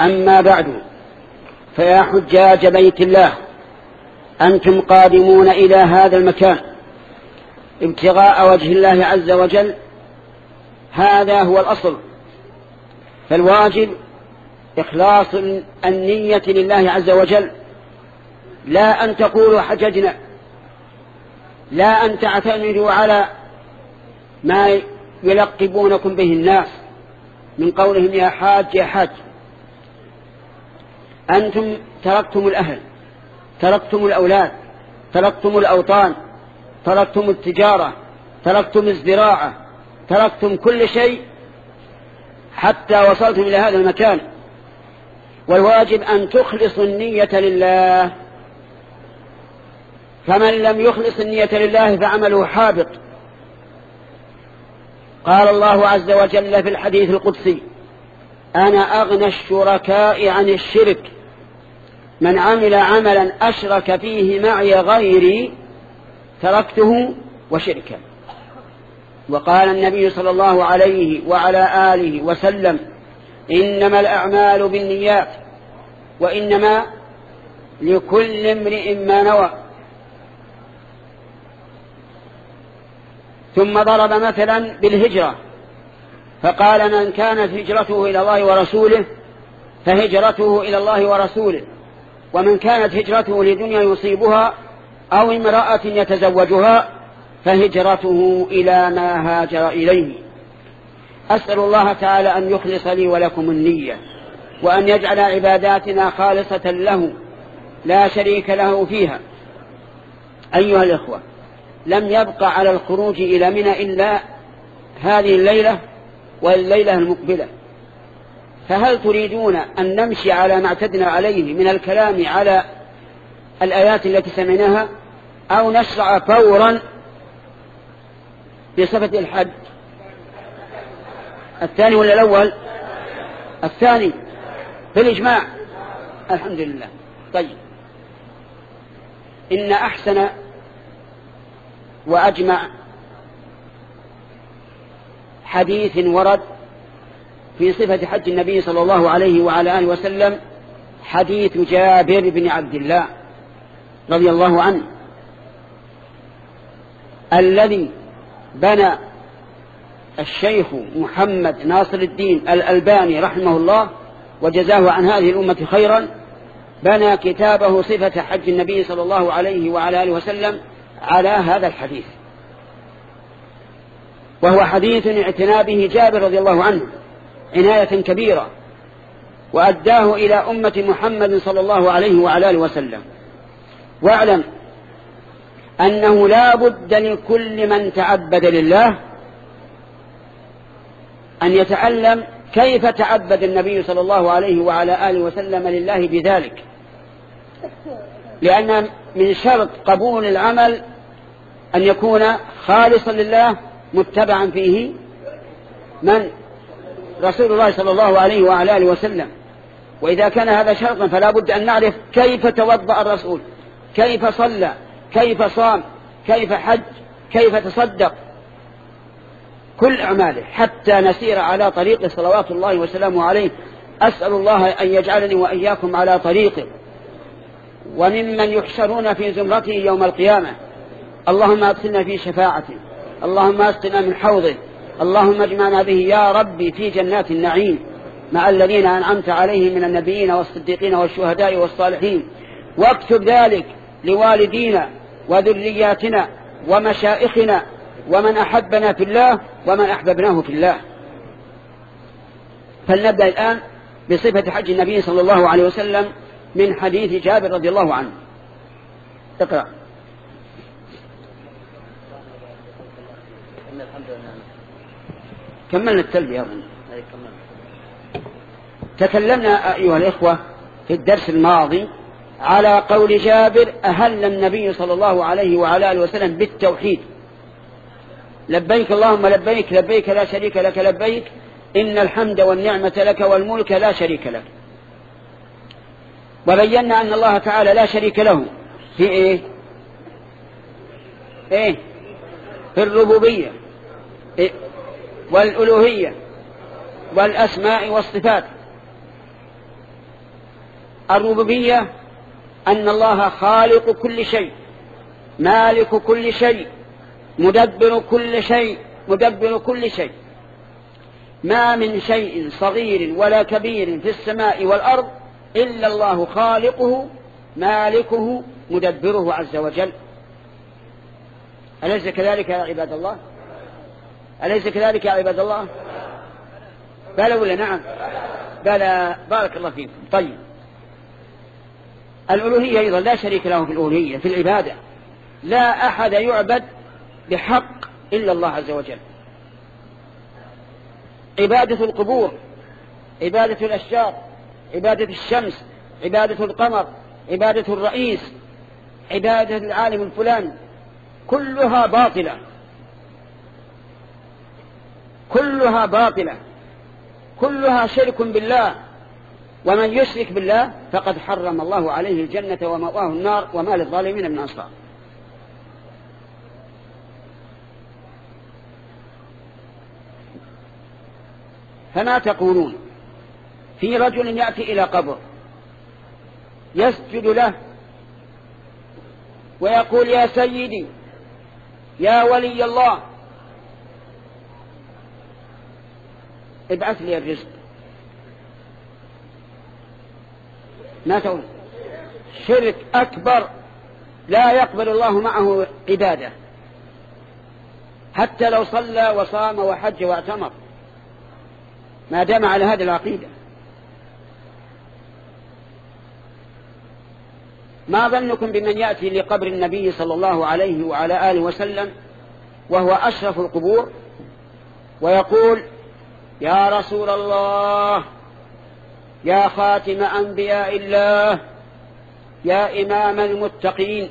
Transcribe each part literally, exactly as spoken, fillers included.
أما بعد، فيا حجاج بيت الله، أنتم قادمون إلى هذا المكان ابتغاء وجه الله عز وجل، هذا هو الأصل. فالواجب إخلاص النية لله عز وجل، لا أن تقولوا حججنا، لا أن تعتمدوا على ما يلقبونكم به الناس من قولهم يا حاج يا حاج. أنتم تركتم الأهل، تركتم الأولاد، تركتم الأوطان، تركتم التجارة، تركتم الزراعة، تركتم كل شيء حتى وصلتم إلى هذا المكان. والواجب أن تخلصوا النية لله، فمن لم يخلص النية لله فعمله حابط. قال الله عز وجل في الحديث القدسي: أنا أغنى الشركاء عن الشرك، من عمل عملا أشرك فيه معي غيري تركته وشركه. وقال النبي صلى الله عليه وعلى آله وسلم: إنما الأعمال بالنيات وإنما لكل امرئ ما نوى. ثم ضرب مثلا بالهجرة فقال: من كانت هجرته إلى الله ورسوله فهجرته إلى الله ورسوله، ومن كانت هجرته لدنيا يصيبها أو امرأة يتزوجها فهجرته إلى ما هاجر إليه. أسأل الله تعالى أن يخلص لي ولكم النية، وأن يجعل عباداتنا خالصة له لا شريك له فيها. أيها الإخوة، لم يبقى على الخروج إلى منى إلا هذه الليلة والليلة المقبلة، فهل تريدون أن نمشي على ما اعتدنا عليه من الكلام على الآيات التي سمعناها، أو نشرع فورا بصفة الحج؟ الثاني ولا الأول؟ الثاني بالإجماع، الحمد لله. طيب، إن أحسن وأجمع حديث ورد في صفة حج النبي صلى الله عليه وعلى آله وسلم حديث جابر بن عبد الله رضي الله عنه، الذي بنى الشيخ محمد ناصر الدين الألباني رحمه الله وجزاه عن هذه الأمة خيرا، بنى كتابه صفة حج النبي صلى الله عليه وعلى آله وسلم على هذا الحديث، وهو حديث اعتنى به جابر رضي الله عنه عناية كبيرة، وأداه إلى أمة محمد صلى الله عليه وعلى آله وسلم. واعلم أنه لا بد لكل من تعبد لله أن يتعلم كيف تعبد النبي صلى الله عليه وعلى آله وسلم لله بذلك، لأن من شرط قبول العمل أن يكون خالصا لله متبعا فيه من رسول الله صلى الله عليه وعلى آله وسلم. وإذا كان هذا شرطا فلا بد أن نعرف كيف توضأ الرسول، كيف صلى، كيف صام، كيف حج، كيف تصدق، كل أعماله حتى نسير على طريق صلوات الله وسلامه عليه. أسأل الله أن يجعلني وإياكم على طريقه وممن يحشرون في زمرته يوم القيامة. اللهم أدخلنا في شفاعته، اللهم أسقنا من حوضه، اللهم اجمعنا به يا ربي في جنات النعيم مع الذين أنعمت عليهم من النبيين والصديقين والشهداء والصالحين، واكتب ذلك لوالدينا وذرياتنا ومشائخنا ومن أحبنا في الله ومن أحببناه في الله. فلنبدأ الآن بصفة حج النبي صلى الله عليه وسلم من حديث جابر رضي الله عنه. اقرأ. كملنا التلبية. تكلمنا أيها الإخوة في الدرس الماضي على قول جابر: أهل النبي صلى الله عليه وعلى آله وسلم بالتوحيد: لبيك اللهم لبيك، لبيك لا شريك لك لبيك، إن الحمد والنعمة لك والملك لا شريك لك. وبينا أن الله تعالى لا شريك له في إيه؟ إيه؟ في الربوبية إيه؟ والألوهية والأسماء والصفات. الربوبية أن الله خالق كل شيء، مالك كل شيء، مدبر كل شيء، مدبر كل شيء. ما من شيء صغير ولا كبير في السماء والأرض إلا الله خالقه مالكه مدبره عز وجل. أليس كذلك يا عباد الله؟ أليس كذلك يا عباد الله؟ بلى ولا نعم؟ بلى. بارك الله فيكم. طيب، الألوهية أيضا لا شريك له في الألوهية في العبادة، لا أحد يعبد بحق إلا الله عز وجل. عبادة القبور، عبادة الأشجار، عبادة الشمس، عبادة القمر، عبادة الرئيس، عبادة العالم الفلاني، كلها باطلة، كلها باطلة، كلها شرك بالله. ومن يشرك بالله فقد حرم الله عليه الجنة ومأواه النار وما للظالمين من أنصار. فما تقولون في رجل يأتي إلى قبر يسجد له ويقول يا سيدي يا ولي الله ابعث لي الرزق؟ ما تقول؟ شرك أكبر لا يقبل الله معه عبادة، حتى لو صلى وصام وحج واعتمر ما دام على هذه العقيدة. ما ظنكم بمن يأتي لقبر النبي صلى الله عليه وعلى آله وسلم وهو أشرف القبور ويقول يا رسول الله، يا خاتم أنبياء الله، يا إمام المتقين،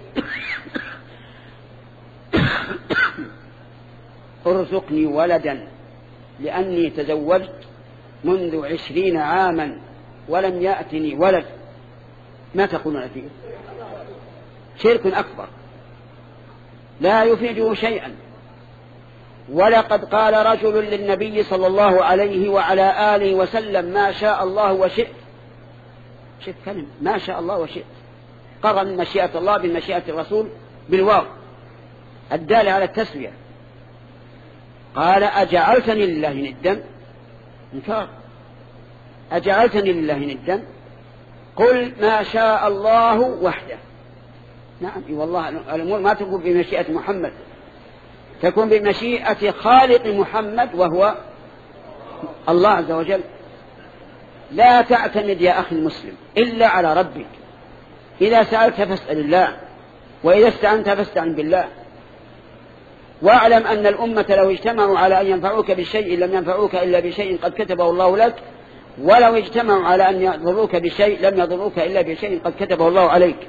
ارزقني ولدا لأني تزوجت منذ عشرين عاما ولم يأتني ولد. ما تقولون فيه؟ شرك أكبر لا يفيده شيئا. ولقد قال رجل للنبي صلى الله عليه وعلى آله وسلم ما شاء الله وشئت. شئت كلمة ما شاء الله وشئت، قرن مشيئة الله بمشيئة الرسول بالواو الدالة على التسوية. قال أجعلتني لله ندا؟ انكار. أجعلتني لله ندا؟ قل ما شاء الله وحده. نعم والله الأمور ما تكون بمشيئة محمد، تكون بمشيئة خالق محمد وهو الله عز وجل. لا تعتمد يا أخي المسلم إلا على ربك. إذا سألت فاسأل الله، وإذا استعنت فاستعن بالله. واعلم أن الأمة لو اجتمعوا على أن ينفعوك بشيء لم ينفعوك إلا بشيء قد كتبه الله لك، ولو اجتمعوا على أن يضروك بشيء لم يضروك إلا بشيء قد كتبه الله عليك.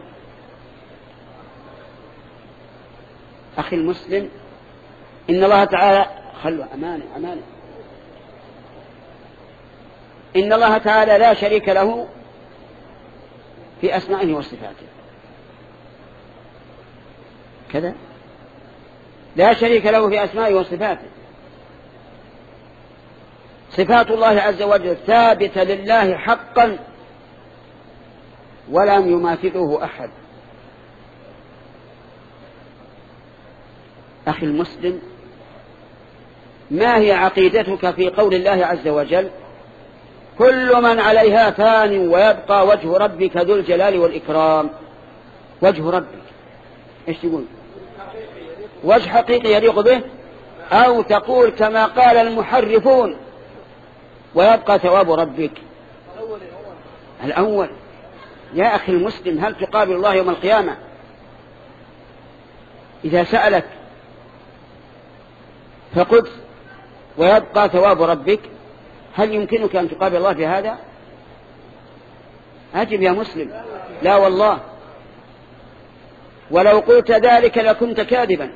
أخي المسلم، إن الله تعالى خلوا أمانة أمانة إن الله تعالى لا شريك له في أسمائه وصفاته. كذا لا شريك له في أسمائه وصفاته. صفات الله عز وجل ثابتة لله حقا ولم يماثله أحد. أخي المسلم، ما هي عقيدتك في قول الله عز وجل كل من عليها فان ويبقى وجه ربك ذو الجلال والإكرام؟ وجه ربك إيش تقول؟ وجه حقيقي يليق به، أو تقول كما قال المحرفون ويبقى ثواب ربك؟ الأول. يا أخي المسلم، هل تقابل الله يوم القيامة إذا سألك فقلت ويبقى ثواب ربك؟ هل يمكنك أن تقابل الله بهذا؟ أجب يا مسلم. لا والله، ولو قلت ذلك لكنت كاذبا.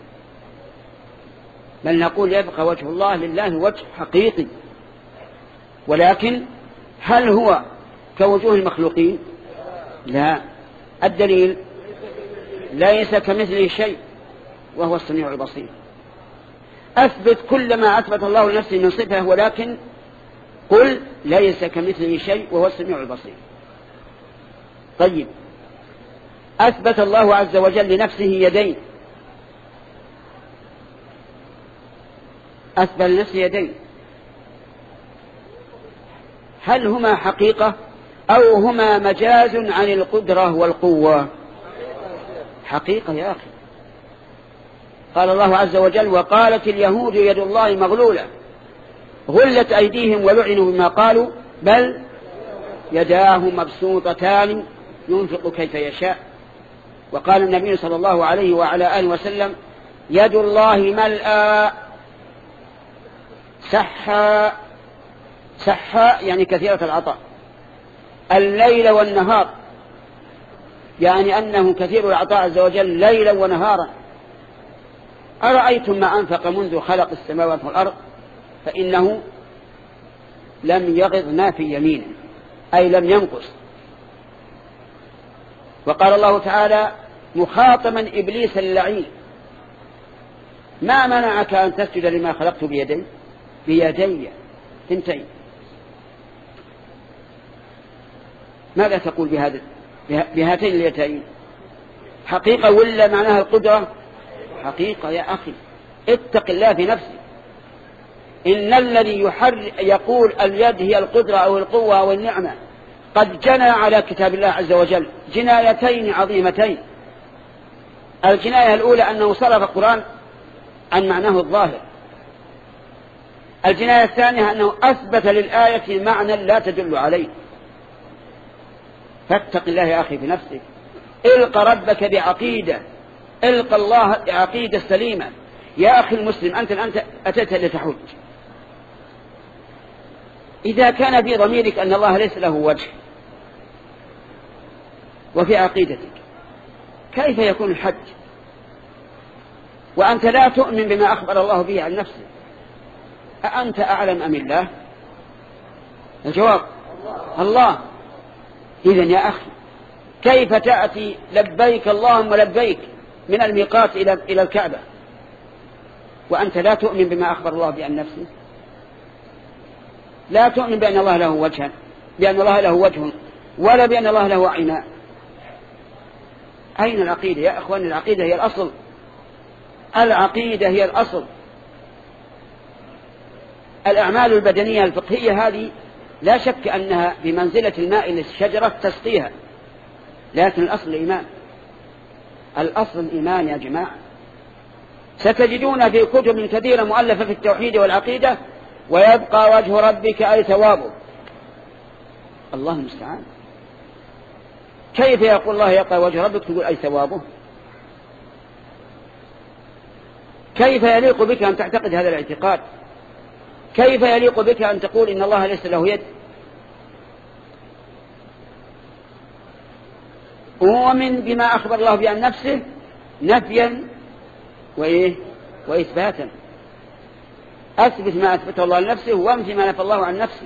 بل نقول يبقى وجه الله لله وجه حقيقي، ولكن هل هو كوجوه المخلوقين؟ لا. الدليل ليس كمثله شيء وهو السميع البصير. أثبت كل ما أثبت الله لنفسه من صفة، ولكن قل ليس كمثله شيء وهو السميع البصير. طيب، أثبت الله عز وجل لنفسه يدين، أثبت لنفسه يدين، هل هما حقيقة أو هما مجاز عن القدرة والقوة؟ حقيقة يا أخي. قال الله عز وجل: وقالت اليهود يد الله مغلولة غلت أيديهم ولعنوا بما قالوا بل يداه مبسوطتان ينفق كيف يشاء. وقال النبي صلى الله عليه وعلى آله وسلم: يد الله ملأى سحا، سحا يعني كثيرة العطاء، الليل والنهار، يعني أنه كثير العطاء عز وجل ليلا ونهارا. أرأيتم ما أنفق منذ خلق السماوات والأرض فإنه لم يغض ما في يمينه، أي لم ينقص. وقال الله تعالى مخاطبا إبليس اللعين: ما منعك أن تسجد لما خلقت بيدي بيدي ثنتين؟ ماذا تقول بهذا بهاتين اليدين؟ حقيقة ولا معناها القدرة؟ حقيقة يا أخي، اتق الله في نفسك. إن الذي يحر يقول اليد هي القدرة أو القوة أو النعمة قد جنى على كتاب الله عز وجل جنايتين عظيمتين. الجناية الأولى أنه صرف القرآن عن معناه الظاهر. الجناية الثانية أنه أثبت للآية معنى لا تدل عليه. فاتق الله يا أخي في نفسك، القى ربك بعقيدة، القى الله بعقيدة سليمة. يا أخي المسلم، أنت أنت أتيت لتحج، إذا كان في ضميرك أن الله ليس له وجه وفي عقيدتك، كيف يكون الحج وأنت لا تؤمن بما أخبر الله به عن نفسه؟ أأنت أعلم أم الله؟ الجواب الله. إذن يا أخي، كيف تأتي لبيك اللهم لبيك من الميقات إلى إلى الكعبة وأنت لا تؤمن بما أخبر الله به عن نفسه؟ لا تؤمن بأن الله له وجها، بأن الله له وجه، ولا بأن الله له عينان. أين العقيدة يا أخوان؟ العقيدة هي الأصل، العقيدة هي الأصل. الأعمال البدنية الفقهية هذه لا شك أنها بمنزلة الماء للشجرة تسقيها، لكن الأصل الإيمان، الأصل الإيمان يا جماعة. ستجدون في كتب كثيرة مؤلفة في التوحيد والعقيدة: ويبقى وجه ربك أي ثوابه. الله المستعان. كيف يقول الله يبقى وجه ربك تقول أي ثوابه؟ كيف يليق بك أن تعتقد هذا الاعتقاد؟ كيف يليق بك أن تقول إن الله ليس له يد؟ أؤمن بما أخبر الله به عن نفسه نفيا وإيه وإثباتا. أثبت ما أثبته الله لنفسه وانفي ما نفى الله عن نفسه.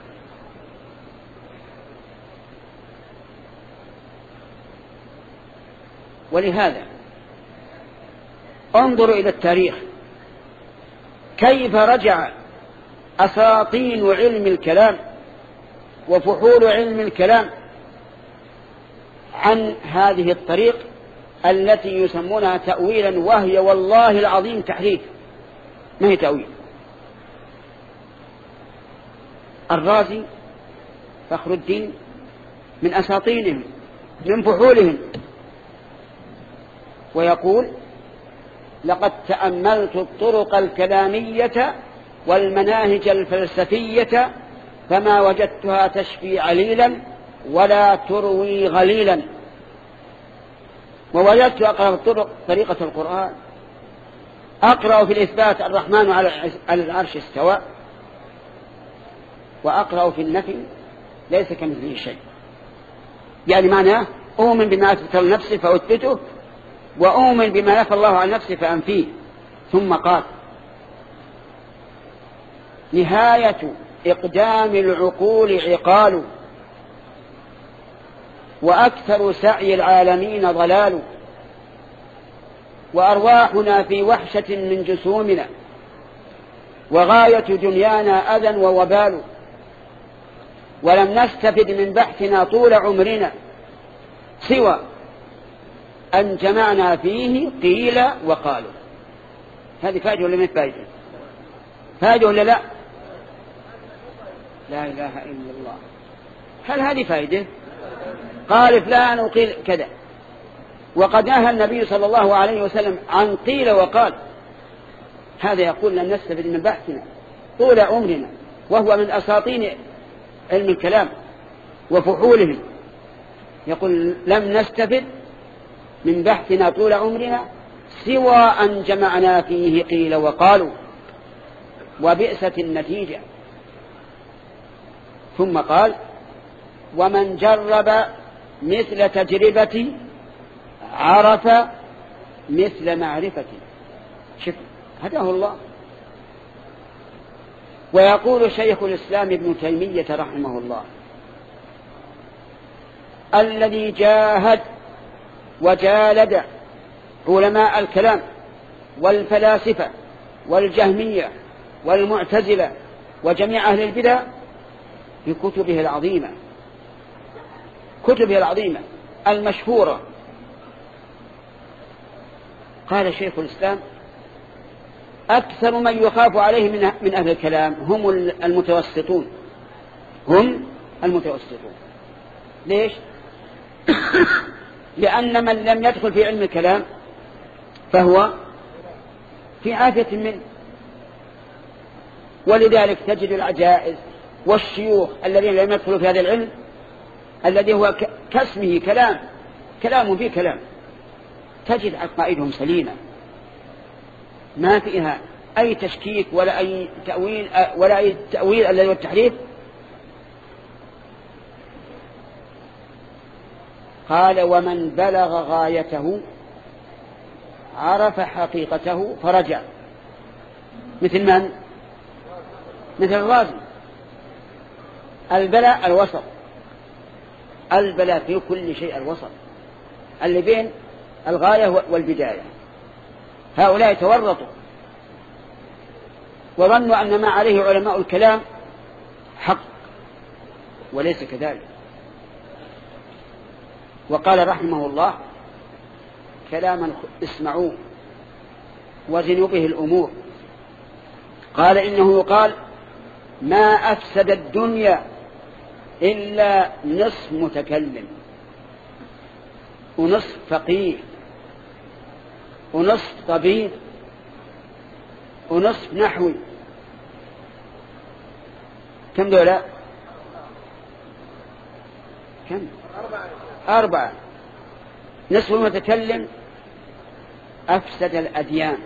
ولهذا انظروا إلى التاريخ كيف رجع أساطين علم الكلام وفحول علم الكلام عن هذه الطريق التي يسمونها تأويلا، وهي والله العظيم تحريف، ما هي تأويل. الرازي فخر الدين من أساطينهم من فحولهم ويقول: لقد تأملت الطرق الكلامية والمناهج الفلسفية فما وجدتها تشفي عليلا ولا تروي غليلا، ووجدت أقرأ الطرق طريقة القرآن، أقرأ في الإثبات الرحمن على العرش استوى، وأقرأ في النفي ليس كمثله شيء. يعني معناه أؤمن بما أثبت لنفسه فأثبته، وأؤمن بما نفى الله عن نفسه فأنفيه. ثم قال: نهاية إقدام العقول عقال، وأكثر سعي العالمين ضلال، وأرواحنا في وحشة من جسومنا، وغاية دنيانا أذى ووبال، ولم نستفد من بحثنا طول عمرنا، سوى أن جمعنا فيه قيل وقالوا. هذه فائدة ولا ما فائدة؟ فائدة ولا لا؟ لا إله إلا الله. هل هذه فائدة؟ قال فلان وقيل كذا، وقد نهى النبي صلى الله عليه وسلم عن قيل وقال. هذا يقول لن نستفد من بحثنا طول عمرنا، وهو من أساطين علم الكلام وفحوله. يقول لم نستفد من بحثنا طول عمرنا سوى أن جمعنا فيه قيل وقالوا، وبئست النتيجة. ثم قال ومن جرب مثل تجربتي عرف مثل معرفتي. شوف هداه الله. ويقول شيخ الإسلام ابن تيمية رحمه الله الذي جاهد وجالد علماء الكلام والفلاسفة والجهمية والمعتزلة وجميع أهل البدع في كتبه العظيمة، كتبه العظيمة المشهورة. قال شيخ الإسلام أكثر من يخاف عليه من من أهل الكلام هم المتوسطون، هم المتوسطون. ليش؟ لأن من لم يدخل في علم الكلام فهو في عافية منه. ولذلك تجد العجائز والشيوخ الذين لم يدخلوا في هذا العلم الذي هو كاسمه كلام، كلام فيه كلام، تجد عقائدهم سليمة ما فيها أي تشكيك ولا أي تأويل ولا أي تأويل الذي هو التحريف. قال ومن بلغ غايته عرف حقيقته فرجع. مثل من؟ مثل الرازي. البلاء الوسط، البلاء في كل شيء الوسط اللي بين الغاية والبداية. هؤلاء تورطوا وظنوا أن ما عليه علماء الكلام حق، وليس كذلك. وقال رحمه الله كلاما اسمعوه وزنوا به الأمور. قال إنه يقال ما أفسد الدنيا إلا نصف متكلم ونصف فقيه ونصف طبيب ونصف نحوي. كم دولة؟ كم؟ أربعة. نصف المتكلم أفسد الأديان،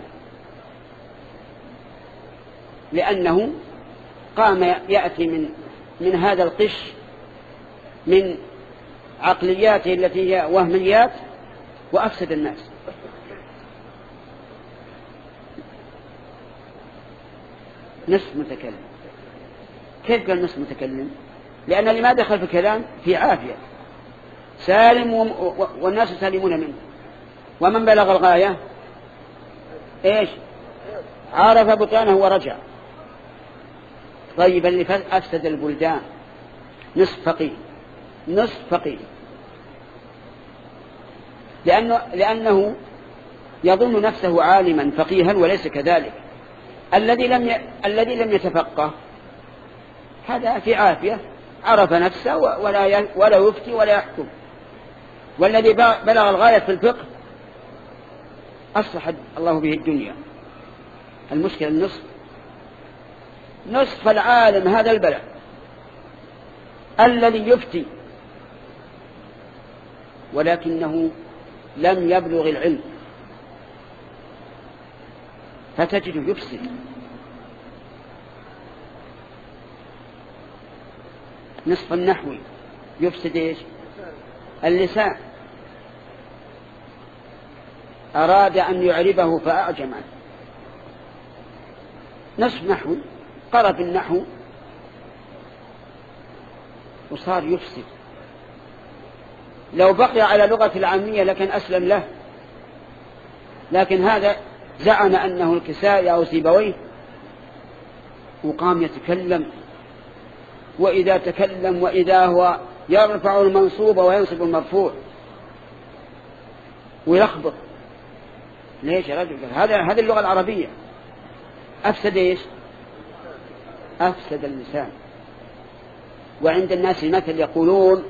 لأنه قام يأتي من من هذا القش من عقلياته التي هي وهميات وأفسد الناس. نصف متكلم. كيف قال نصف متكلم؟ لأن اللي ما دخل في الكلام في عافية سالم والناس سالمون منه. ومن بلغ الغاية إيش؟ عرف بطانه ورجع. طيب اللي أفسد البلدان نصف فقيه، نصف فقيه، لأنه, لأنه يظن نفسه عالما فقيها وليس كذلك. الذي لم ي... الذي لم يتفقه هذا في عافية عرف نفسه ولا ي... ولا يفتي ولا يحكم. والذي بلغ الغاية في الفقه أصلح الله به الدنيا. المشكلة النصف، نصف العالم هذا البلد الذي يفتي ولكنه لم يبلغ العلم، فتجده يفسد. نصف النحوي يفسد ايش؟ اللسان. أراد أن يعربه فأعجم عنه. نصف نحوي قرأ بالنحو وصار يفسد. لو بقي على لغة العامية لكن أسلم له، لكن هذا زعم أنه الكسائي أو سيبويه وقام يتكلم، وإذا تكلم وإذا هو يرفع المنصوب وينصب المرفوع ويلخبط. ليش يا رجل؟ هذا هذه اللغة العربية. أفسد إيش؟ أفسد اللسان. وعند الناس المثل يقولون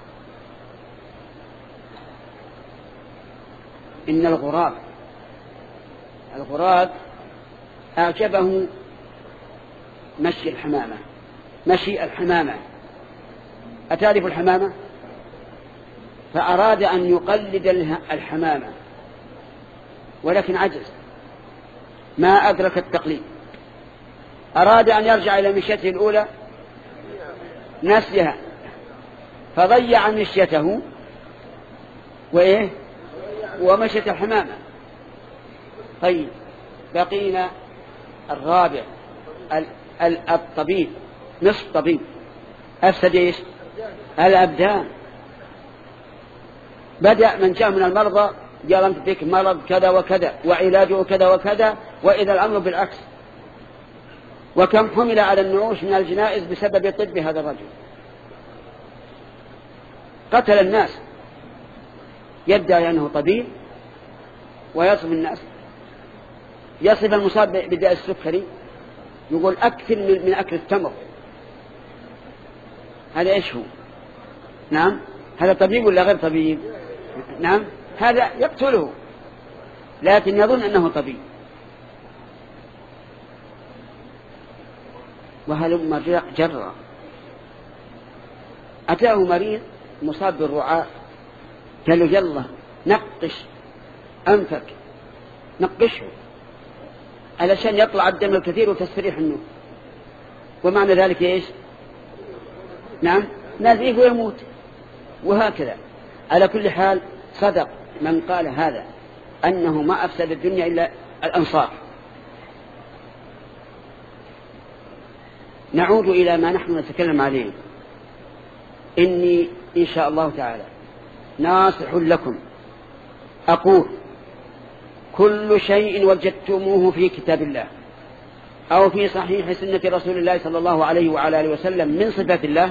إن الغراب الغراب أعجبه مشي الحمامة مشي الحمامة أتعرف الحمامة؟ فأراد أن يقلد الحمامة ولكن عجز، ما أدرك التقليد. أراد أن يرجع إلى مشيته الأولى نسيها، فضيع مشيته وإيه ومشيت الحمامة. طيب بقينا الرابع الطبيب، نصف طبيب أفسد إيش؟ الأبدان. بدأ من جاء من المرضى قال أنت فيك مرض كذا وكذا وعلاجه كذا وكذا، وإذا الأمر بالعكس. وكم حمل على النعوش من الجنائز بسبب طب هذا الرجل. قتل الناس يدعي أنه طبيب ويصف الناس، يصف المصاب بداء السكري يقول أكثر من أكل التمر. هذا إيش هو؟ نعم هذا طبيب ولا غير طبيب؟ نعم هذا يقتله لكن يظن أنه طبيب. وهلم جرى. أتاه مريض مصاب بالرعاء قال له يلا نقش أنفك نقشه علشان يطلع الدم الكثير وتستريح النوم. ومعنى ذلك إيش؟ نعم نزيف ويموت. وهكذا. على كل حال صدق من قال هذا أنه ما أفسد الدنيا إلا الأنصار. نعود إلى ما نحن نتكلم عليه. إني إن شاء الله تعالى ناصح لكم، أقول كل شيء وجدتموه في كتاب الله أو في صحيح سنة رسول الله صلى الله عليه وعلى آله وسلم من صفات الله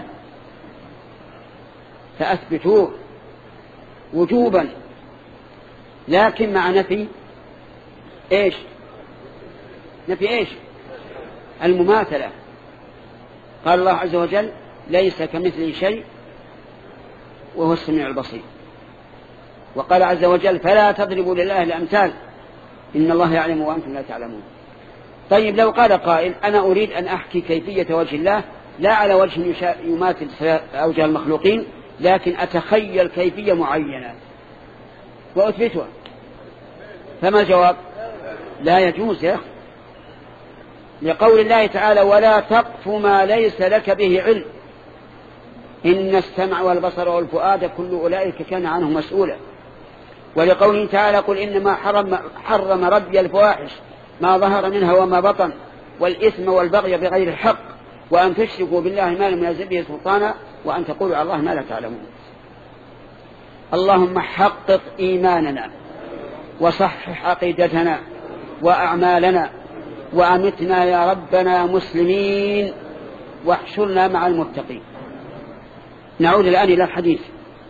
فأثبتوه وجوبا، لكن مع نفي إيش؟ نفي إيش؟ المماثلة. قال الله عز وجل ليس كمثله شيء وهو السميع البصير. وقال عز وجل فلا تضربوا لله الأمثال إن الله يعلم وأنتم لا تعلمون. طيب لو قال قائل أنا أريد أن أحكي كيفية وجه الله لا على وجه يماثل أوجه المخلوقين، لكن أتخيل كيفية معينة وأثبتها، فما الجواب؟ لا يجوز يا أخي، لقول الله تعالى ولا تقف ما ليس لك به علم إن السمع والبصر والفؤاد كل أولئك كان عنه مسؤولا. ولقوله تعالى قل إنما حرم, حرم ربي الفواحش ما ظهر منها وما بطن والإثم والبغي بغير الحق وأن تشركوا بالله ما لم ينزل به سلطانا وأن تقولوا على الله ما لا تعلمون. اللهم حقق إيماننا وصحح عقيدتنا وأعمالنا وأمتنا يا ربنا مسلمين واحشرنا مع المتقين. نعود الآن إلى الحديث.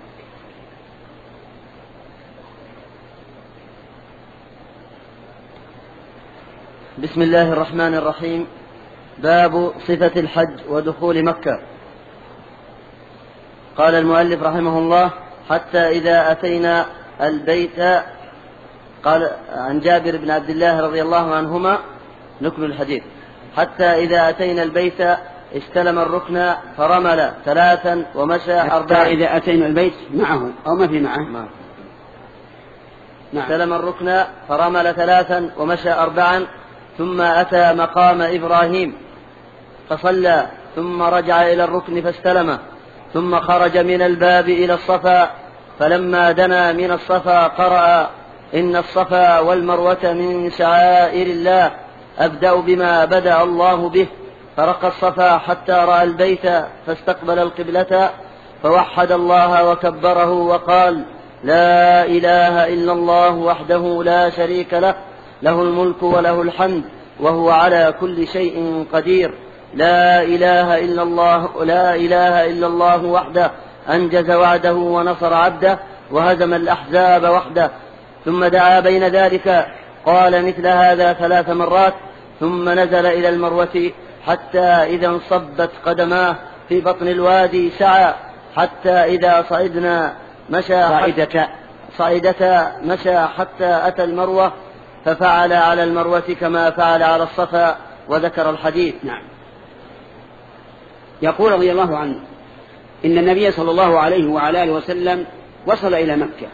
بسم الله الرحمن الرحيم. باب صفة الحج ودخول مكة. قال المؤلف رحمه الله حتى إذا أتينا البيت. قال عن جابر بن عبد الله رضي الله عنهما نكمل الحديث. حتى إذا أتينا البيت استلم الركن فرمل ثلاثا ومشى أربعا. حتى إذا أتينا البيت معه أو ما في معه ما. نعم. استلم الركن فرمل ثلاثا ومشى أربعا ثم أتى مقام إبراهيم فصلى ثم رجع إلى الركن فاستلمه ثم خرج من الباب إلى الصفا فلما دنا من الصفا قرأ إن الصفا والمروة من شعائر الله أبدأ بما بدأ الله به فرقى الصفا حتى رأى البيت فاستقبل القبلة فوحد الله وكبره وقال لا إله إلا الله وحده لا شريك له له الملك وله الحمد وهو على كل شيء قدير لا إله إلا الله لا إله إلا الله وحده أنجز وعده ونصر عبده وهزم الأحزاب وحده ثم دعا بين ذلك قال مثل هذا ثلاث مرات ثم نزل إلى المروة حتى إذا انصبت قدماه في بطن الوادي سعى حتى إذا صعدنا مشى صعدتا صعدتا مشى حتى أتى المروة ففعل على المروة كما فعل على الصفا وذكر الحديث. نعم. يقول رضي الله عنه إن النبي صلى الله عليه وعلى آله وسلم وصل إلى مكة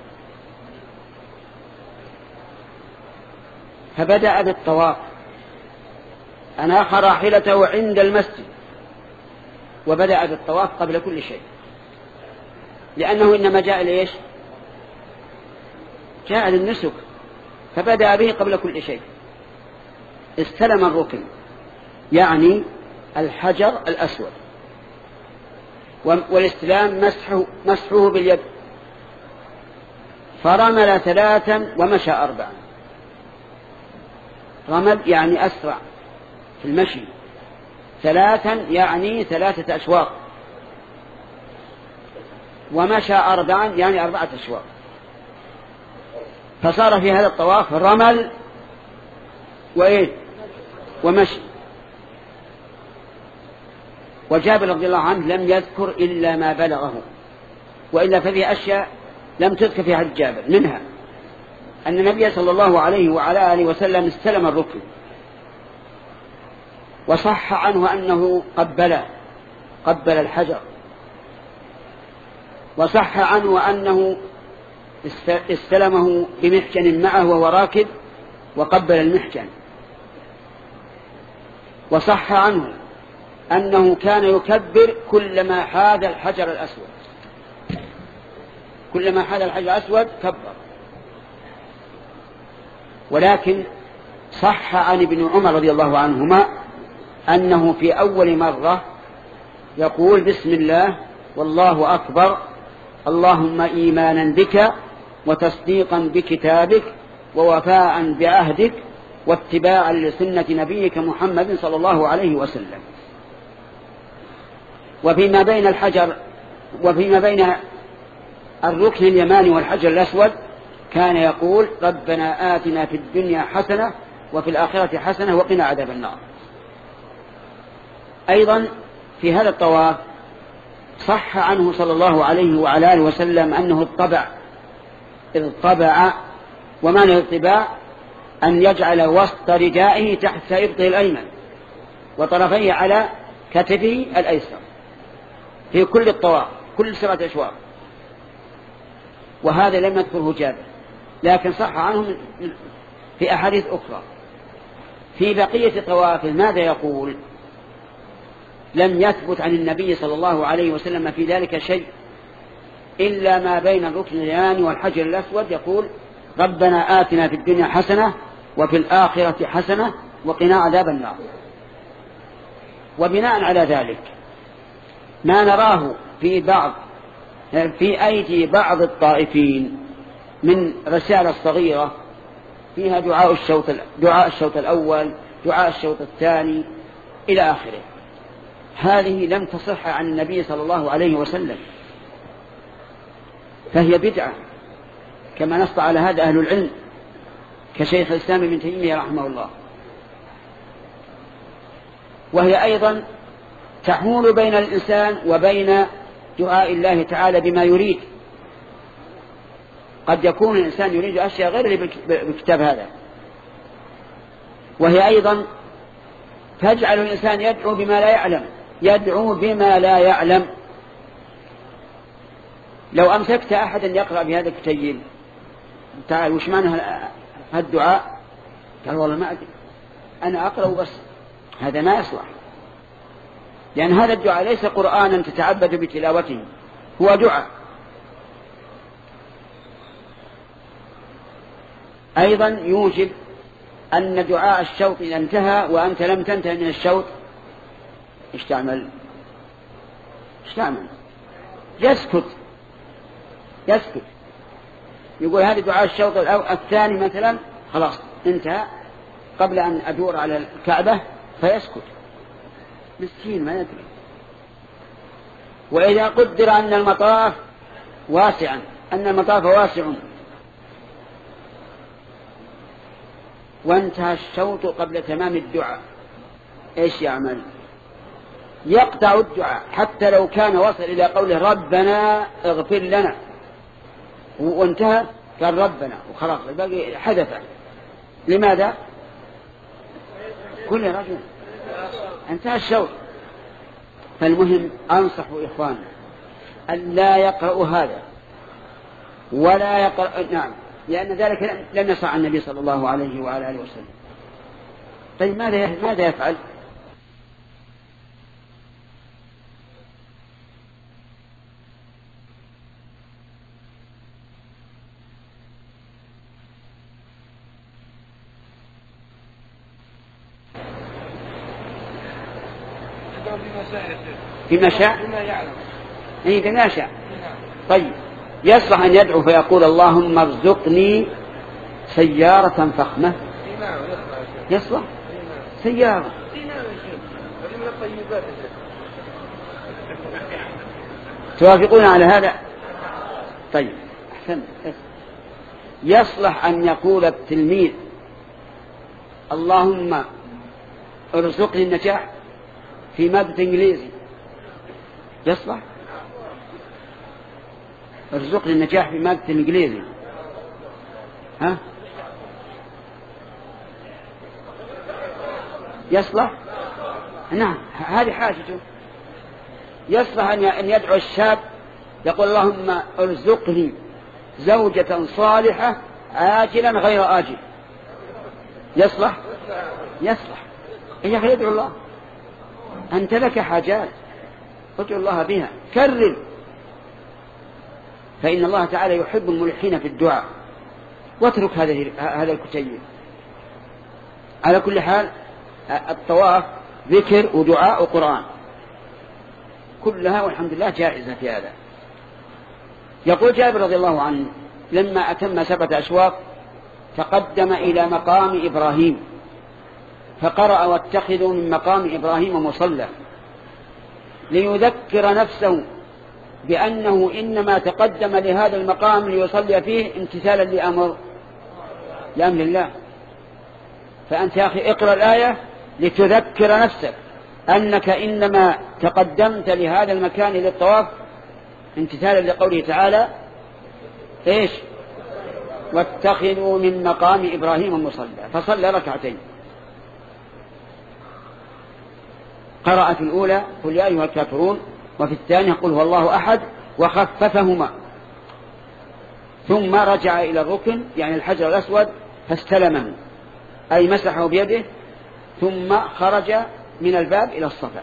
فبدأ بالطواف، أناخ راحلته عند المسجد وبدأ بالطواف قبل كل شيء، لأنه إنما جاء ليش؟ جاء للنسك، فبدأ به قبل كل شيء. استلم الركن يعني الحجر الأسود، والاستلام مسحه, مسحه باليد، فرمل ثلاثا ومشى أربعا. رمل يعني أسرع في المشي، ثلاثا يعني ثلاثة أشواط، ومشى أربعا يعني أربعة أشواط. فصار في هذا الطواف رمل وإيه ومشي. وجابر رضي الله عنه لم يذكر إلا ما بلغه، وإلا ففي أشياء لم تذكر في حديث جابر، منها أن النبي صلى الله عليه وعلى آله وسلم استلم الركن، وصح عنه أنه قبل قبل الحجر، وصح عنه أنه استلمه بمحجن معه وهو راكب وقبل المحجن، وصح عنه أنه كان يكبر كلما حاذ الحجر الأسود، كلما حاذ الحجر الأسود كبر. ولكن صح عن ابن عمر رضي الله عنهما أنه في أول مرة يقول بسم الله والله أكبر، اللهم إيمانا بك وتصديقا بكتابك ووفاء بعهدك واتباعا لسنة نبيك محمد صلى الله عليه وسلم. وفيما بين الحجر وفيما بين الركن اليماني والحجر الأسود كان يقول ربنا آتنا في الدنيا حسنة وفي الآخرة حسنة وقنا عذاب النار. أيضا في هذا الطواف صح عنه صلى الله عليه وعلى آله وسلم أنه اطبع اطبع ومعنى الاطباع أن يجعل وسط ردائه تحت إبطه الأيمن وطرفيه على كتفه الأيسر في كل الطواف كل سبعة أشواط. وهذا لم يذكره جابر، لكن صح عنه في أحاديث أخرى. في بقية طوافه ماذا يقول؟ لم يثبت عن النبي صلى الله عليه وسلم في ذلك شيء إلا ما بين الركن اليماني والحجر الأسود، يقول ربنا آتنا في الدنيا حسنة وفي الآخرة حسنة وقنا عذاب النار. وبناء على ذلك ما نراه في بعض في أيدي بعض الطائفين من رسالة صغيرة فيها دعاء الشوط دعاء الشوط الأول، دعاء الشوط الثاني إلى آخره، هذه لم تصح عن النبي صلى الله عليه وسلم، فهي بدعة كما نص على هذا أهل العلم كشيخ الإسلام ابن تيمية رحمه الله. وهي أيضا تحول بين الإنسان وبين دعاء الله تعالى بما يريد. قد يكون الإنسان يريد أشياء غير اللي بالكتاب هذا. وهي أيضا تجعل الإنسان يدعو بما لا يعلم يدعو بما لا يعلم. لو أمسكت أحدا يقرأ بهذا الكتيب تعال وش معنى هالدعاء؟ قال والله ما أدري أنا أقرأ بس، هذا ما يصلح، لأن هذا الدعاء ليس قرآنا تتعبد بتلاوته، هو دعاء. أيضا يوجب أن دعاء الشوط إذا انتهى وأنت لم تنتهي من الشوط إيش تعمل؟ إيش تعمل؟ يسكت يسكت يقول هذا دعاء الشوط الثاني مثلا خلاص انتهى قبل أن أدور على الكعبة، فيسكت مسكين ما يدري. وإذا قدر أن المطاف واسعا أن المطاف واسع وانتهى الشوط قبل تمام الدعاء، إيش يعمل؟ يقطع الدعاء حتى لو كان وصل إلى قوله ربنا اغفر لنا وانتهى قال ربنا وخلاص الباقي حدث. لماذا؟ كل رجل انتهى الشوط. فالمهم أنصح إخواننا أن لا يقرأوا هذا ولا يقرأ، نعم، لأن ذلك لم يصح عن النبي صلى الله عليه وعلى آله وسلم. طيب ماذا ماذا يفعل؟ بما شاء، اي بما شاء. طيب يصلح أن يدعو فيقول اللهم ارزقني سيارة فخمة؟ يصلح سيارة. توافقون على هذا؟ طيب أحسن. يصلح أن يقول التلميذ اللهم ارزقني النجاح في مادة إنجليزي؟ يصلح؟ ارزقني النجاح في مادة الإنجليزي، ها؟ يصلح؟ نعم، هذه حاجته. يصلح أن يدعو الشاب يقول اللهم ارزقني زوجة صالحة عاجلا غير آجل؟ يصلح؟ يصلح. يا أخي يدعو الله، أنت لك حاجات ادعو الله بها، كرر، فإن الله تعالى يحب الملحين في الدعاء. واترك هذا هذا الكتيب. على كل حال الطواف ذكر ودعاء وقرآن كلها والحمد لله جائزة في هذا. يقول جابر رضي الله عنه لما أتم سبعة أشواط تقدم إلى مقام إبراهيم فقرأ واتخذوا من مقام إبراهيم مصلى ليذكر نفسه بأنه إنما تقدم لهذا المقام ليصلي فيه امتثالا لأمر لأمر الله. فأنت يا أخي اقرأ الآية لتذكر نفسك أنك إنما تقدمت لهذا المكان للطواف امتثالا لقوله تعالى إيش؟ واتخذوا من مقام إبراهيم مصلى، فصلى ركعتين. قرأ في الأولى قل يا أيها الكافرون، وفي الثانية قل هو الله أحد، وخففهما، ثم رجع إلى الركن يعني الحجر الأسود فاستلمه أي مسحه بيده، ثم خرج من الباب إلى الصفا.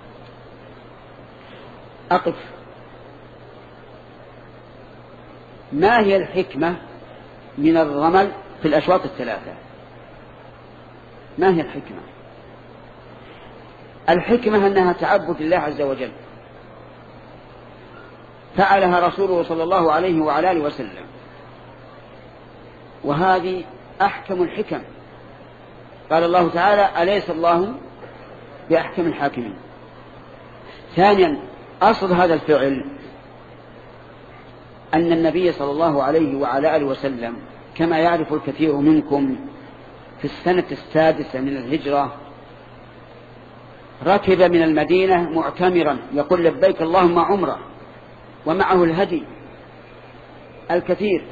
أقف. ما هي الحكمة من الرمل في الأشواط الثلاثة؟ ما هي الحكمة؟ الحكمة أنها تعبد الله عز وجل، فعلها رسوله صلى الله عليه وعلى آله وسلم، وهذه أحكم الحكم. قال الله تعالى أليس الله بأحكم الحاكمين. ثانيا أصل هذا الفعل أن النبي صلى الله عليه وعلى آله وسلم كما يعرف الكثير منكم في السنة السادسة من الهجرة ركب من المدينة معتمرا يقول لبيك اللهم عمره، ومعه الهدي الكثير.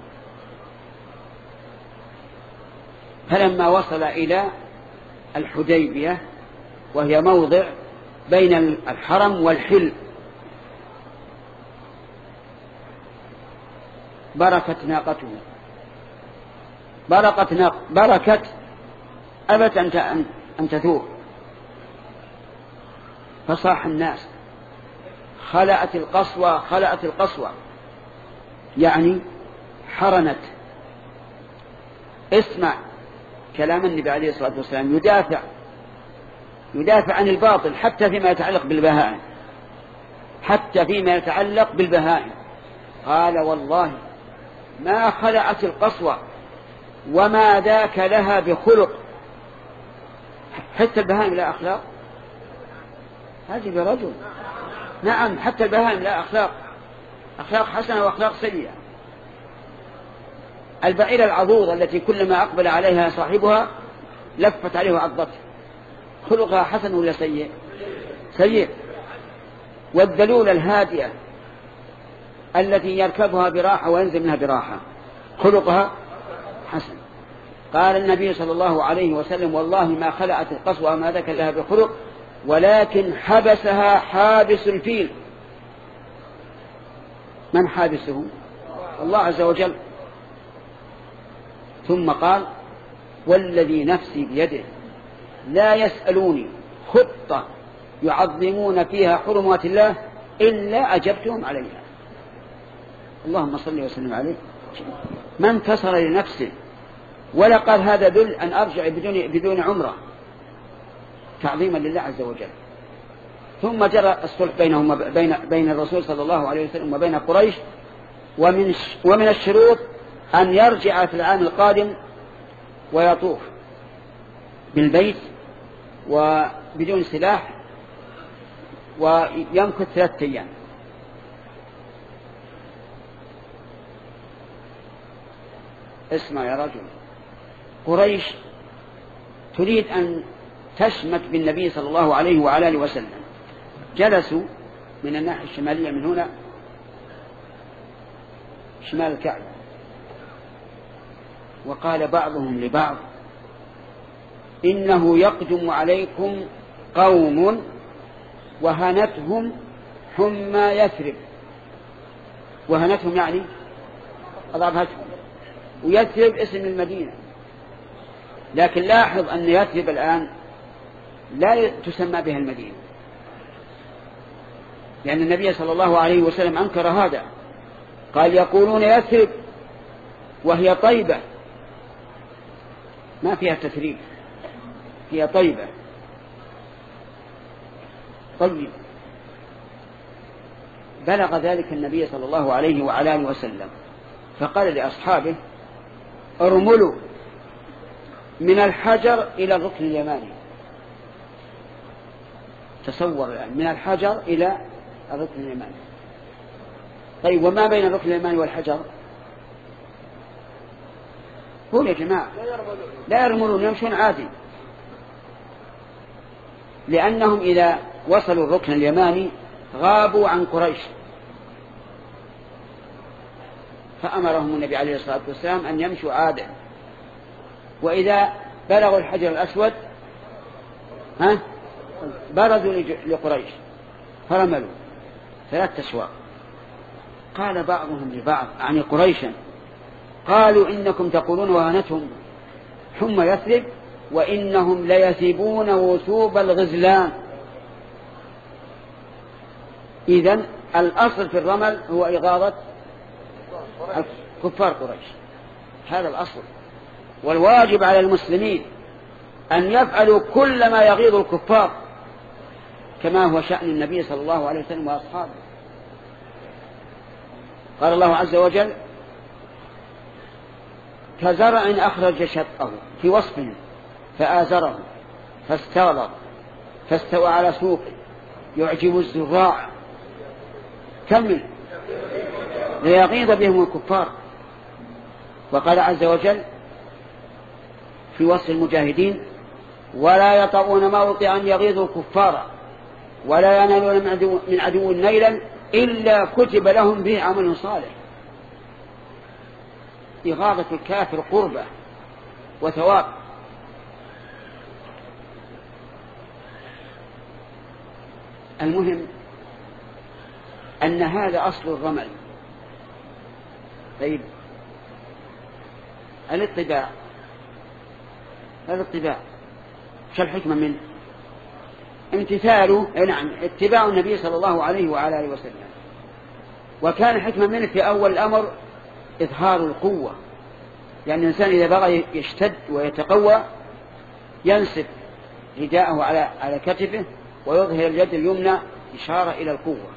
فلما وصل إلى الحديبية وهي موضع بين الحرم والحل بركت ناقته، بركت ناق بركت أبت أن أن تثور، فصاح الناس خلأت القصوى خلأت القصوى يعني حرنت. اسمع كلام النبي عليه الصلاة والسلام يدافع يدافع عن الباطل حتى فيما يتعلق بالبهائم، حتى فيما يتعلق بالبهائم. قال والله ما خلعت القصوى وما ذاك لها بخلق. حتى البهائم لا أخلاق؟ هذه برجل. نعم حتى البهائم لا أخلاق، أخلاق حسنة وأخلاق سيئة. البعيرة العضوضة التي كلما أقبل عليها صاحبها لفت عليه وعضته، خلقها حسن ولا سيء؟ سيء. والدلولة الهادئة التي يركبها براحة وينزل منها براحة خلقها حسن. قال النبي صلى الله عليه وسلم: والله ما خلعت القصوى ما ذكر لها بخلق ولكن حبسها حابس الفيل. من حابسه؟ الله عز وجل. ثم قال: والذي نفسي بيده لا يسألوني خطة يعظمون فيها حرمات الله إلا أجبتهم عليها. اللهم صل وسلم عليه. ما انتصر لنفسه ولا قال هذا دل أن أرجع بدون, بدون عمره، تعظيما لله عز وجل. ثم جرى الصلح بينهم بين, بين الرسول صلى الله عليه وسلم وبين قريش، ومن, ومن الشروط أن يرجع في العام القادم ويطوف بالبيت وبدون سلاح ويمكث ثلاثة أيام. اسمع يا رجل، قريش تريد أن تشمت بالنبي صلى الله عليه وعلى آله وسلم. جلسوا من الناحية الشمالية من هنا شمال الكعبة، وقال بعضهم لبعض: إنه يقدم عليكم قوم وهنتهم حمى يثرب. وهنتهم يعني أضعفتهم، ويثرب اسم المدينة. لكن لاحظ أن يثرب الآن لا تسمى بها المدينة، لأن النبي صلى الله عليه وسلم أنكر هذا، قال: يقولون يثرب وهي طيبة، ما فيها تثريب، هي طيبة. طيب. بلغ ذلك النبي صلى الله عليه وعلى آله وسلم فقال لأصحابه: ارملوا من الحجر إلى الركن اليماني. تصور الآن من الحجر إلى الركن اليماني. طيب، وما بين الركن اليماني والحجر؟ هو يا جماعة لا يرملون، يمشون عادي، لأنهم إذا وصلوا الركن اليماني غابوا عن قريش، فأمرهم النبي عليه الصلاة والسلام أن يمشوا عادا. وإذا بلغوا الحجر الأسود ها بردوا لقريش فرملوا ثلاث أسواق. قال بعضهم لبعض عن قريشا: قالوا إنكم تقولون وهنتهم حمى يثرب وإنهم ليثبون وثوب الغزلان. إذن الأصل في الرمل هو إغاظة كفار قريش، هذا الأصل. والواجب على المسلمين أن يفعلوا كل ما يغيظ الكفار، كما هو شأن النبي صلى الله عليه وسلم وأصحابه. قال الله عز وجل: كزرع أخرج شطأه في وصفه فآزره فاستغلظ فاستوى على سوقه يعجب الزراع. كمل: ليغيظ بهم الكفار. وقال عز وجل في وصف المجاهدين: ولا يطؤون موطئا يغيظ الكفار ولا ينالون من عدو نيلا إلا كتب لهم به عمل صالح. إغاظة الكافر قربة وثواب. المهم أن هذا أصل الرمل. طيب، الاتباع، هذا الاتباع شو الحكمة منه؟ امتثاله، نعم، اتباع النبي صلى الله عليه وعلى آله وسلم. وكان الحكمة منه في أول الأمر إظهار القوة، يعني الإنسان إذا بغى يشتد ويتقوى ينسب رداءه على على كتفه ويظهر اليد اليمنى إشارة إلى القوة.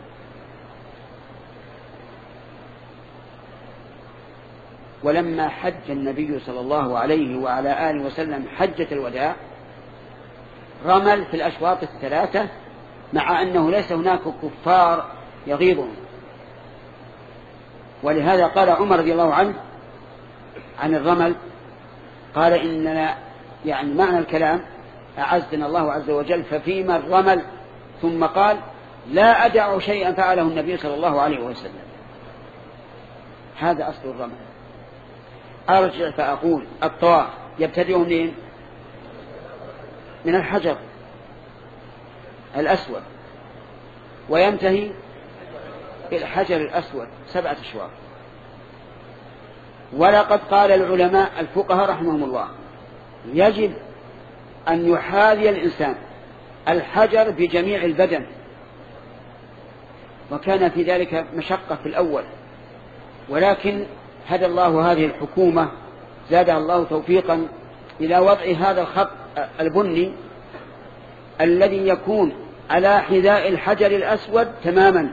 ولما حج النبي صلى الله عليه وعلى آله وسلم حجة الوداع رمل في الأشواط الثلاثة، مع أنه ليس هناك كفار يغيظهم. ولهذا قال عمر رضي الله عنه: عن الرمل قال إننا يعني معنى الكلام أعزنا الله عز وجل ففيما الرمل، ثم قال لا أدع شيئا فعله النبي صلى الله عليه وسلم. هذا أصل الرمل. أرجع فأقول الطواف يبتدئ منين؟ من الحجر الأسود وينتهي بالحجر الأسود سبعة أشواط. ولقد قال العلماء الفقهاء رحمهم الله يجب أن يحاذي الإنسان الحجر بجميع البدن، وكان في ذلك مشقة في الأول، ولكن هدى الله هذه الحكومة زادها الله توفيقا إلى وضع هذا الخط البني الذي يكون على حذاء الحجر الأسود تماما،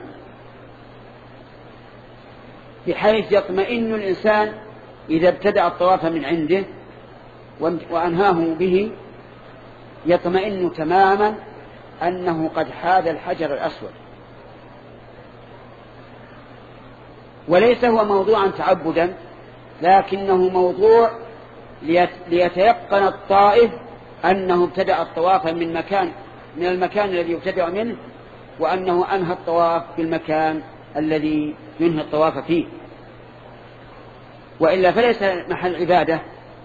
بحيث يطمئن الإنسان إذا ابتدأ الطواف من عنده وأنهاه به يطمئن تماما أنه قد حاذ الحجر الأسود. وليس هو موضوعا تعبدا، لكنه موضوع ليتيقن الطائف أنه ابتدأ الطواف من مكان من المكان الذي يبتدأ منه، وأنه أنهى الطواف بالمكان الذي ينهي الطواف فيه، وإلا فليس محل عبادة.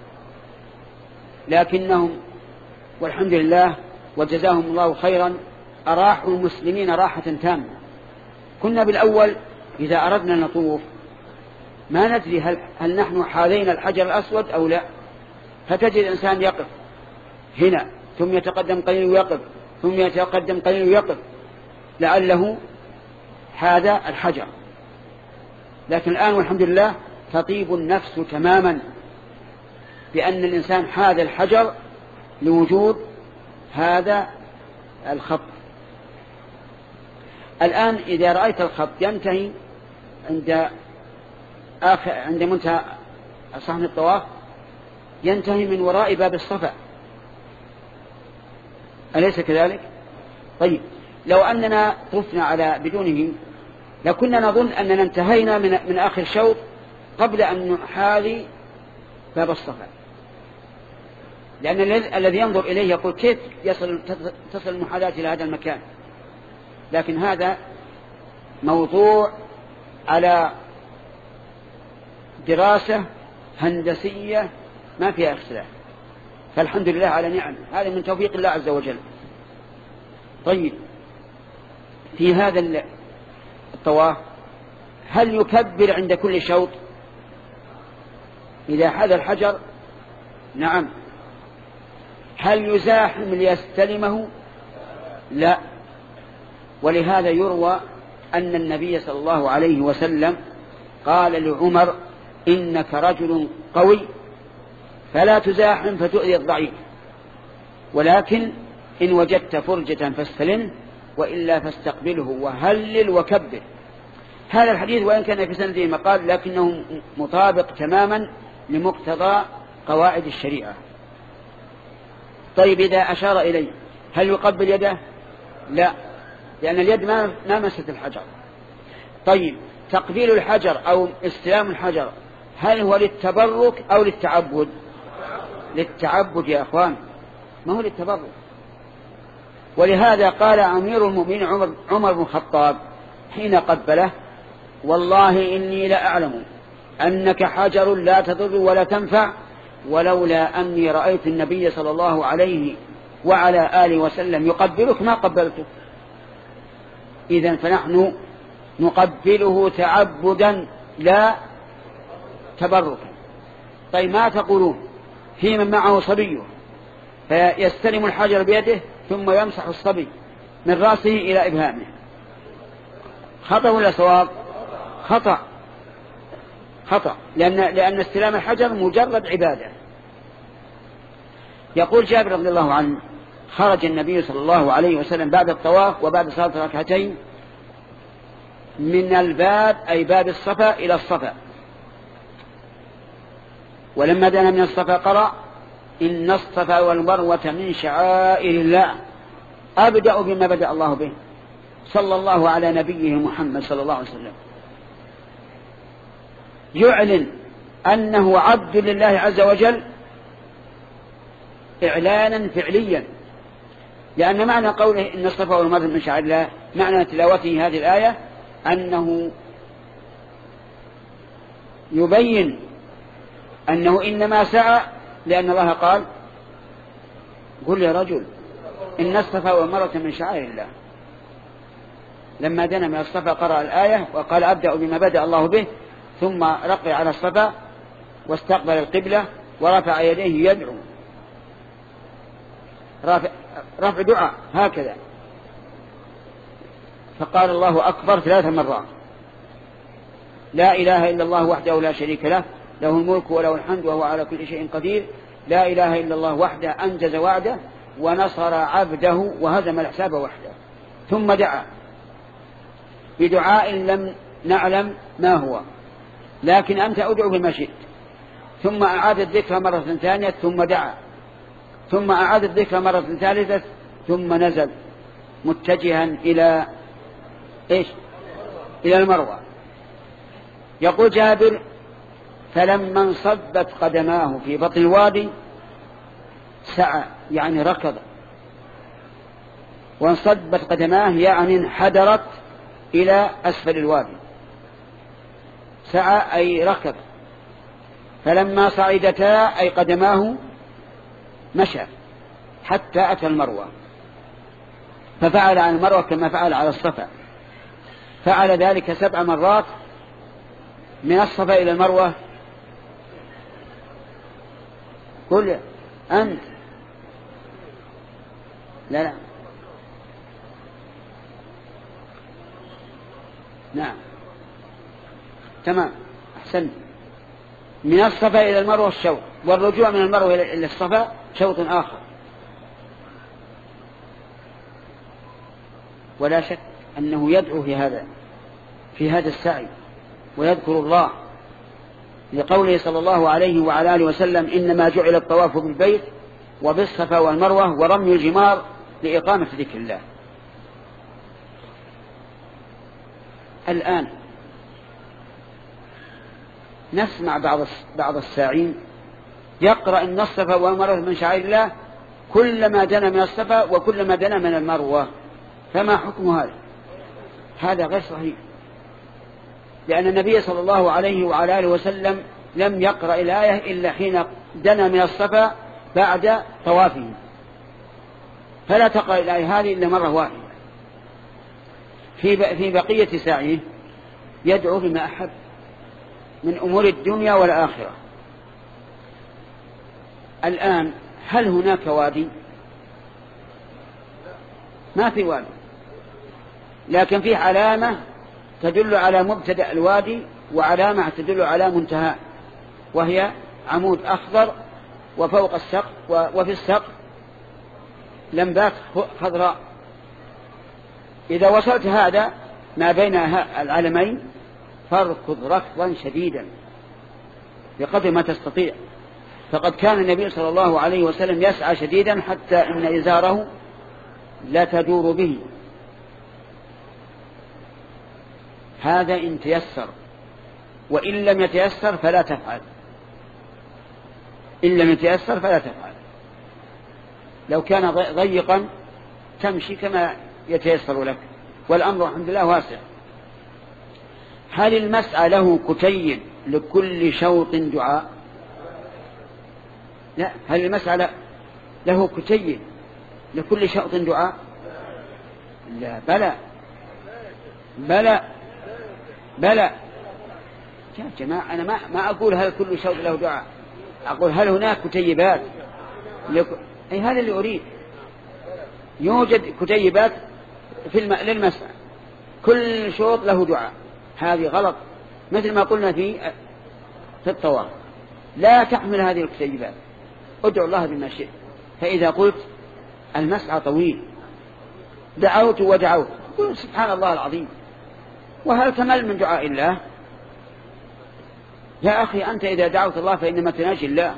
لكنهم والحمد لله وجزاهم الله خيرا أراحوا المسلمين راحة تامة. كنا بالأول إذا أردنا نطوف ما ندري هل, هل نحن حاذينا الحجر الأسود أو لا، فتجد الإنسان يقف هنا ثم يتقدم قليل ويقف ثم يتقدم قليل ويقف لعله حاذى الحجر. لكن الآن والحمد لله تطيب النفس تماما بأن الإنسان حاذ الحجر لوجود هذا الخط. الآن إذا رأيت الخط ينتهي عند آخر عند منتهى صحن الطواف، ينتهي من وراء باب الصفا، أليس كذلك؟ طيب لو أننا طفنا على بدونه لكنا نظن أننا انتهينا من, من آخر شوط قبل أن نحاذي باب الصفا، لأن الذي ينظر إليه يقول كيف يصل تصل المحاذاة إلى هذا المكان. لكن هذا موضوع على دراسة هندسية ما فيها اختلاف، فالحمد لله على نعم، هذا من توفيق الله عز وجل. طيب في هذا الطواف هل يكبر عند كل شوط إذا حاذى الحجر؟ نعم. هل يزاحم ليستلمه؟ لا. ولهذا يروى أن النبي صلى الله عليه وسلم قال لعمر إنك رجل قوي فلا تزاحم فتؤذي الضعيف، ولكن إن وجدت فرجة فاستلمه وإلا فاستقبله وهلل وكبر. هذا الحديث وإن كان في سنده مقال لكنه مطابق تماما لمقتضى قواعد الشريعة. طيب إذا أشار إليه هل يقبل يده؟ لا، لأن اليد ما مست الحجر. طيب تقبيل الحجر أو استلام الحجر هل هو للتبرك أو للتعبد؟ للتعبد يا أخوان، ما هو للتبرك. ولهذا قال أمير المؤمنين عمر, عمر بن الخطاب حين قبله والله إني لأعلم أنك حجر لا تضر ولا تنفع، ولولا أني رأيت النبي صلى الله عليه وعلى آله وسلم يقبلك ما قبلتك. إذن فنحن نقبله تعبدا لا تبركا. طيب ما تقولون في من معه صبيه فيستلم الحجر بيده ثم يمسح الصبي من رأسه إلى إبهامه، خطأ ولا صواب؟ خطأ خطأ، لأن, لأن استلام الحجر مجرد عبادة. يقول جابر رضي الله عنه خرج النبي صلى الله عليه وسلم بعد الطواف وبعد صلاة ركعتين من الباب أي باب الصفا إلى الصفا، ولما دنا من الصفا قرأ إن الصفا والمروة من شعائر الله أبدأ بما بدأ الله به صلى الله على نبيه محمد صلى الله عليه وسلم، يعلن أنه عبد لله عز وجل إعلانا فعليا، لأن معنى قوله إن الصفا والمروة من شعائر الله، معنى تلاوته هذه الآية أنه يبين أنه إنما سعى لأن الله قال قل يا رجل إن الصفا والمروة من شعائر الله. لما دنا من الصفا قرأ الآية وقال أبدأ بما بدأ الله به، ثم رقي على الصفا واستقبل القبلة ورفع يديه يدعو، رفع, رفع دعاء هكذا، فقال الله أكبر ثلاث مرات، لا إله إلا الله وحده لا شريك له، له الملك وله الحمد وهو على كل شيء قدير، لا إله إلا الله وحده أنجز وعده ونصر عبده وهزم الأحزاب وحده. ثم دعا بدعاء لم نعلم ما هو، لكن أنت أدعو بما شئت. ثم أعاد الذكر مرة ثانية ثم دعا، ثم أعاد الذكر مرة ثالثة ثم نزل متجها إلى إيش؟ إلى المروة. يقول جابر فلما انصبت قدماه في بطن الوادي سعى، يعني ركض، وانصبت قدماه يعني انحدرت إلى أسفل الوادي، سعى أي ركض. فلما صعدتا أي قدماه مشى حتى أتى المروة، ففعل على المروة كما فعل على الصفا، فعل ذلك سبع مرات من الصفا إلى المروة. قل أنت لا لا نعم تمام أحسن. من الصفا إلى المروة الشوط، والرجوع من المروة إلى الصفا شوط آخر. ولا شك أنه يدعو في هذا في هذا السعي ويذكر الله، لقوله صلى الله عليه وعلى آله وسلم إنما جعل الطواف بالبيت وبالصفا والمروة ورمي الجمار لإقامة ذكر الله. الآن نسمع بعض بعض الساعين يقرأ إن الصفا والمروة من شعائر الله كلما دنا من الصفا وكلما دنا من المروة، فما حكم هذا؟ هذا غير صحيح، لأن النبي صلى الله عليه وعلى آله وسلم لم يقرأ الآية إلا حين دنا من الصفا بعد طوافه، فلا تقرأ الآية هذه إلا مرة واحدة. في في بقية سعيه يدعو بما أحب من أمور الدنيا والآخرة. الآن هل هناك وادي؟ ما في وادي، لكن في علامة تدل على مبتدأ الوادي وعلامة تدل على منتهى، وهي عمود أخضر وفوق السقف وفي السقف لمبات خضراء. إذا وصلت هذا ما بين العلمين فاركض ركضا شديدا بقدر ما تستطيع، فقد كان النبي صلى الله عليه وسلم يسعى شديدا حتى إن إزاره لا تدور به. هذا إن تيسر، وإن لم يتيسر فلا تفعل. إن لم يتيسر فلا تفعل. لو كان ضيقا تمشي كما يتيسر لك، والأمر الحمد لله واسع. هل المسعى له كتي لكل شوط دعاء؟ لا. هل المسعى له كتي لكل شوط دعاء؟ لا. بلى بلى بلى يا جماعة، أنا ما ما أقول هل كل شوط له دعاء، أقول هل هناك كتيبات لك... أي هذا اللي أريد. يوجد كتيبات في الم... للمسعى كل شوط له دعاء، هذه غلط. مثل ما قلنا في في الطواف لا تحمل هذه الكتيبات، ادعو الله بما شئت. فإذا قلت المسعى طويل دعوت ودعوت قل سبحان الله العظيم، وهل تمل من دعاء الله؟ يا أخي أنت إذا دعوت الله فإنما تناجي الله،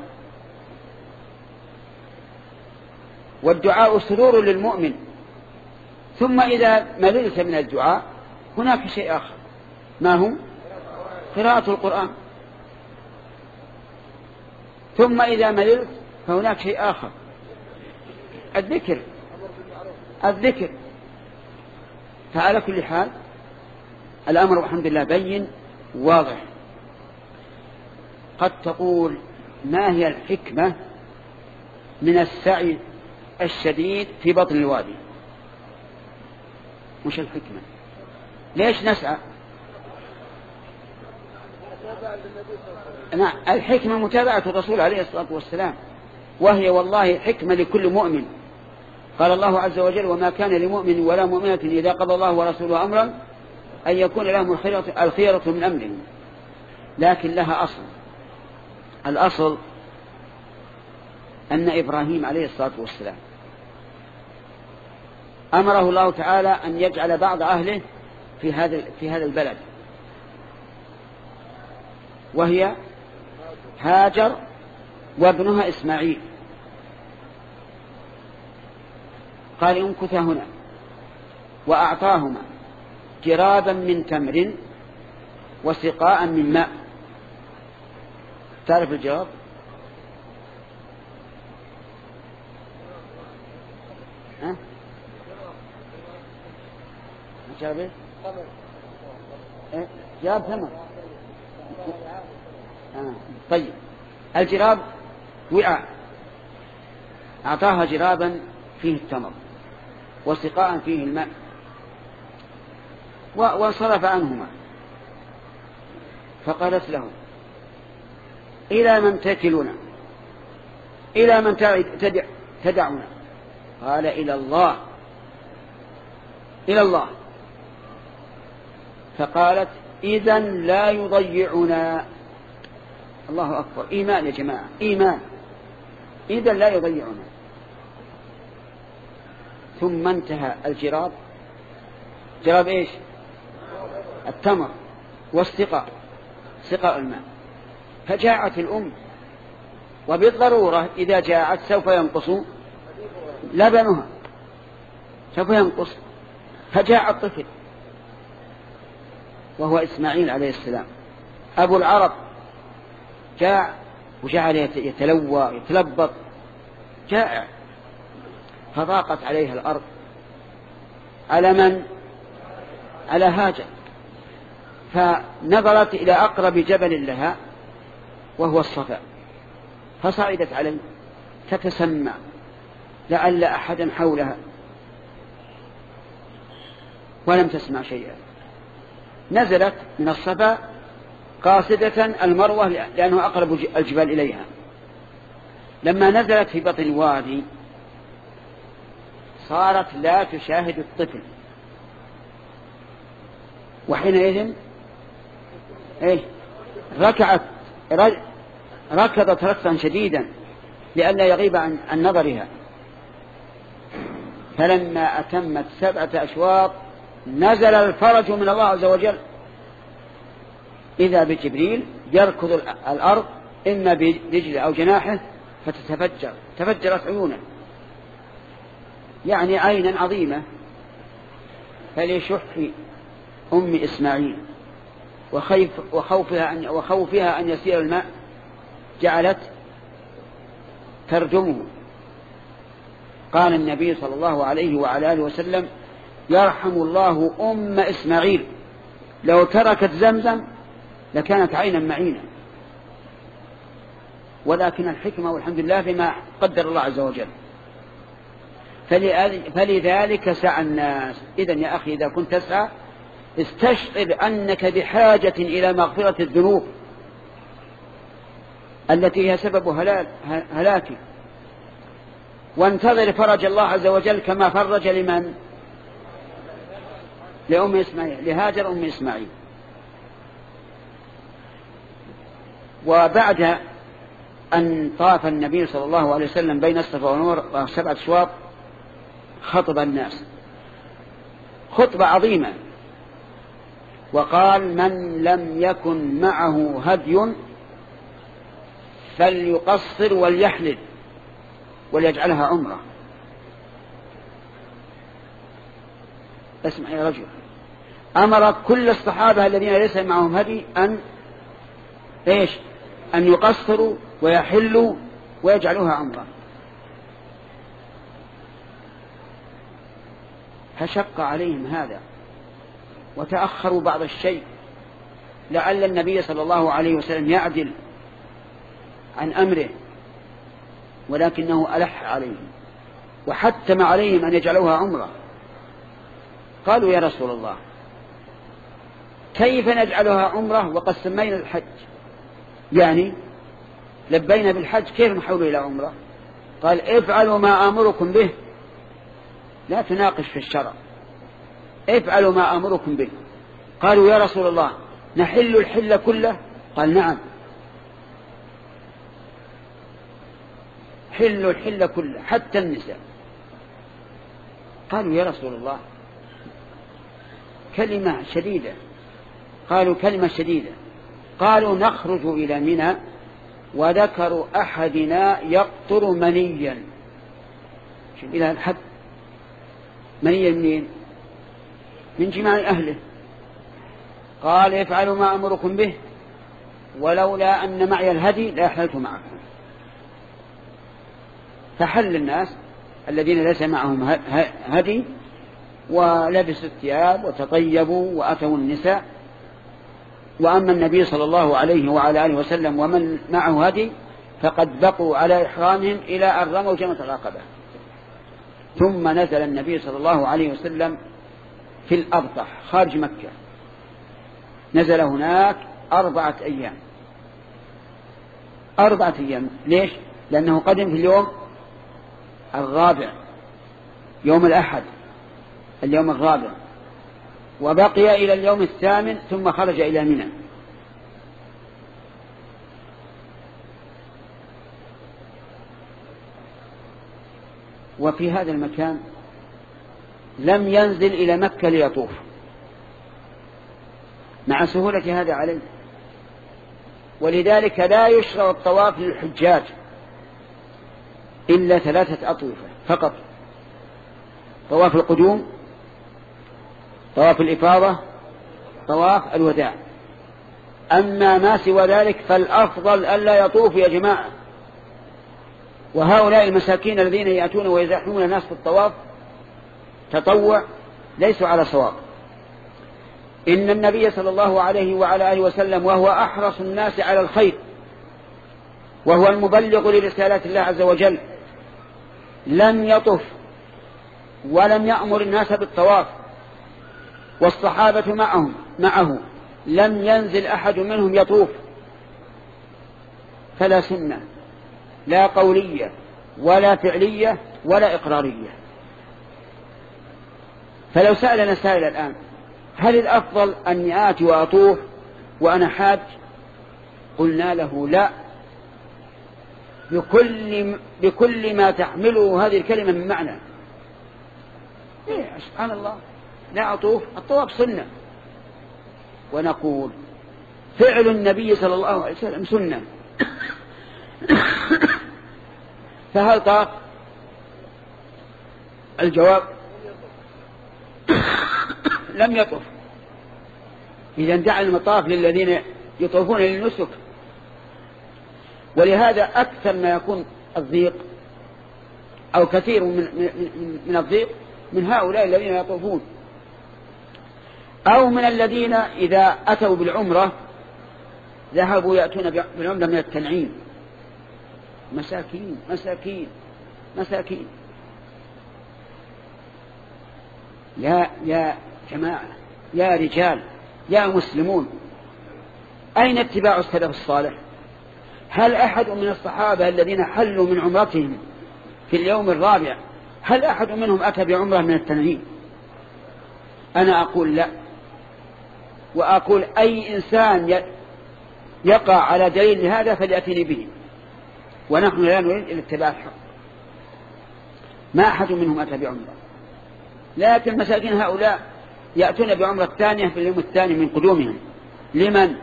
والدعاء سرور للمؤمن. ثم إذا مللت من الدعاء هناك شيء آخر، ما هو؟ قراءة القرآن. ثم إذا مللت فهناك شيء آخر، الذكر الذكر فعلى كل حال الأمر والحمد لله بين واضح. قد تقول ما هي الحكمة من السعي الشديد في بطن الوادي؟ مش الحكمة؟ ليش نسعى؟ نعم، الحكمة متابعة الرسول عليه الصلاة والسلام، وهي والله حكمة لكل مؤمن. قال الله عز وجل: وما كان لمؤمن ولا مؤمنة إذا قضى الله ورسوله أمرا أن يكون لهم الخيرة من أمرهم. لكن لها أصل، الأصل أن إبراهيم عليه الصلاة والسلام أمره الله تعالى أن يجعل بعض أهله في هذا في هذا البلد، وهي هاجر وابنها إسماعيل. قال: امكثا هنا، وأعطاهما جرابا من تمر وسقاء من ماء. تعرف الجراب؟ ها؟ جراب ايه؟ جراب ثمر. آه. طيب، الجراب وعاء، أعطاها جرابا فيه التمر وسقاء فيه الماء، وانصرف عنهما. فقالت له: إلى من تكلنا؟ إلى من تدعنا؟ قال: إلى الله، إلى الله. فقالت: إذن لا يضيعنا. الله أكبر، إيمان يا جماعة، إيمان. إذن لا يضيعنا. ثم انتهى الجراب، جراب إيش؟ التمر والسقاء، سقاء الماء. فجاءت الأم، وبالضرورة إذا جاءت سوف ينقص لبنها، سوف ينقص. فجاء الطفل وهو إسماعيل عليه السلام أبو العرب، جاء وجعل يتلوى يتلبط جائع. فضاقت عليها الأرض. على من؟ على هاجر. فنظرت إلى أقرب جبل لها وهو الصفا، فصعدت عليه تتسمع لعل أحدا حولها، ولم تسمع شيئا. نزلت من الصفا قاصدة المروة لأنه أقرب الجبال إليها. لما نزلت في بطن الوادي صارت لا تشاهد الطفل، وحينئذ إيه؟ ركعت ركضت ركضا شديدا لئلا يغيب عن, عن نظرها. فلما أتمت سبعة أشواط نزل الفرج من الله عز وجل، إذا بجبريل يركض الأرض إما برجله أو جناحه فتتفجر، تفجرت عيونه، يعني عينا عظيمة. فليشح أم إسماعيل وخيف وخوفها أن, وخوفها أن يسير الماء جعلت ترجمه. قال النبي صلى الله عليه وعلى آله وسلم: يرحم الله أم إسماعيل، لو تركت زمزم لكانت عينا معينا. ولكن الحكمة والحمد لله بما قدر الله عز وجل. فلذلك سعى الناس. إذن يا أخي إذا كنت تسعى استشعر أنك بحاجة إلى مغفرة الذنوب التي هي سبب هلاكك، وانتظر فرج الله عز وجل كما فرج لمن؟ لأم إسماعيل، لهاجر أم إسماعيل. وبعد أن طاف النبي صلى الله عليه وسلم بين الصفا والمروة سبعة أشواط خطب الناس خطبة عظيمة، وقال: من لم يكن معه هدي فليقصر وليحلل وليجعلها عمرة. اسمع يا رجل، أمر كل الصحابة الذين ليس معهم هدي أن إيش؟ أن يقصروا ويحلوا ويجعلوها عمرة. فشق عليهم هذا وتأخروا بعض الشيء، لعل النبي صلى الله عليه وسلم يعدل عن أمره، ولكنه ألح عليهم وحتم عليهم أن يجعلوها عمرة. قالوا يا رسول الله كيف نجعلها عمرة وقد سمينا الحج؟ يعني لبينا بالحج، كيف نحول إلى عمرة؟ قال افعلوا ما آمركم به، لا تناقش في الشرع، افعلوا ما آمركم به. قالوا يا رسول الله نحل الحل كله؟ قال نعم، حلوا الحل كله حتى النساء. قالوا يا رسول الله كلمة شديدة. قالوا كلمة شديدة. قالوا نخرج إلى منى وذكر أحدنا يقطر منيا. إلى الحد منيا منين؟ من جماع أهله. قال افعلوا ما أمركم به، ولولا أن معي الهدي لأحللت معكم. فحل الناس الذين ليس معهم هدي ولبسوا الثياب وتطيبوا وأتوا النساء. وأما النبي صلى الله عليه وعلى آله وسلم ومن معه هدي فقد بقوا على إحرامهم إلى أن رموا جمرة العقبة. ثم نزل النبي صلى الله عليه وسلم في الأبطح خارج مكة، نزل هناك أربعة أيام. أربعة أيام ليش؟ لأنه قدم في اليوم الرابع، يوم الأحد اليوم الرابع، وبقي إلى اليوم الثامن ثم خرج إلى منى. وفي هذا المكان لم ينزل إلى مكة ليطوف مع سهولة هذا عليه، ولذلك لا يشرع الطواف للحجاج إلا ثلاثة أطوفة فقط: طواف القدوم، طواف الإفاضة، طواف الوداع. أما ما سوى ذلك فالأفضل ألا يطوف يا جماعة. وهؤلاء المساكين الذين يأتون ويزاحمون الناس في الطواف تطوع ليسوا على صواب. إن النبي صلى الله عليه وعلى آله وسلم وهو أحرص الناس على الخير وهو المبلغ لرسالات الله عز وجل لم يطف ولم يأمر الناس بالطواف، والصحابة معهم معه لم ينزل أحد منهم يطوف. فلا سنة لا قولية ولا فعلية ولا إقرارية. فلو سألنا سائل الآن هل الأفضل أني آتي وأطوف وأنا حاج؟ قلنا له لا، بكل, بكل ما تحمله هذه الكلمة من معنى. إيه سبحان الله، لا أطوف، الطواف سنة. ونقول فعل النبي صلى الله عليه وسلم سنة. فهل طاف؟ الجواب لم يطف. إذا دعا المطاف للذين يطوفون للنسك. ولهذا أكثر ما يكون الضيق أو كثير من, من, من الضيق من هؤلاء الذين يطوفون، أو من الذين إذا أتوا بالعمرة ذهبوا يأتون بالعمرة من التنعيم. مساكين مساكين مساكين. يا يا جماعة، يا رجال، يا مسلمون، أين اتباع السلف الصالح؟ هل أحد من الصحابة الذين حلوا من عمرتهم في اليوم الرابع هل أحد منهم أتى بعمرة من التنعيم؟ أنا أقول لا، وأقول أي إنسان يقع على دليل هذا فليأتني به، ونحن لا نريد إلا اتباع الحق. ما أحد منهم أتى بعمرة، لكن مساكين هؤلاء يأتون بعمرة الثانية في اليوم الثاني من قدومهم. لمن؟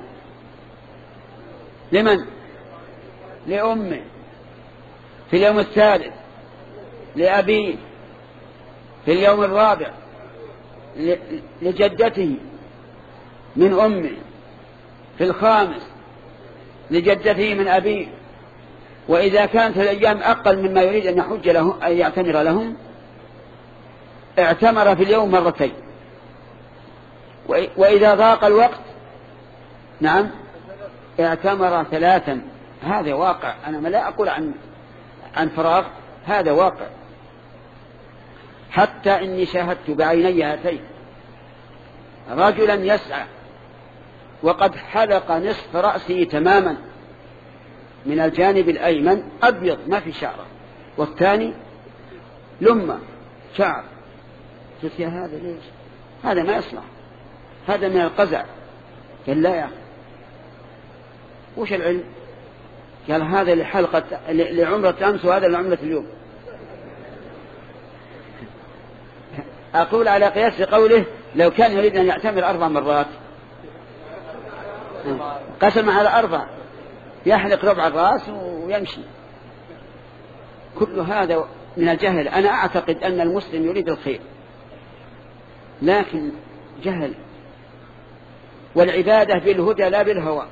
لمن؟ لأمه. في اليوم الثالث لأبيه. في اليوم الرابع لجدته من أمه. في الخامس لجدته من أبيه. وإذا كانت الأيام أقل مما يريد أن يحج له أن يعتمر لهم اعتمر في اليوم مرتين، وإذا ضاق الوقت نعم اعتمر ثلاثا. هذا واقع، أنا ما لا أقول عن عن فراغ، هذا واقع. حتى إني شاهدت بعيني هاتين رجلا يسعى وقد حلق نصف رأسه تماما من الجانب الأيمن أبيض ما في شعره، والثاني لمة شعر. قلت يا هذا ليش؟ هذا ما يصلح، هذا من القزع. قال لا يا أخي، وش العلم؟ قال هذا لحلقة لعمرة أمس وهذا لعمرة اليوم. أقول على قياس قوله لو كان يريد أن يعتمر أربع مرات قسم على أربع، يحلق ربع الرأس ويمشي. كل هذا من الجهل. أنا أعتقد أن المسلم يريد الخير لكن جهل، والعبادة بالهدى لا بالهوى.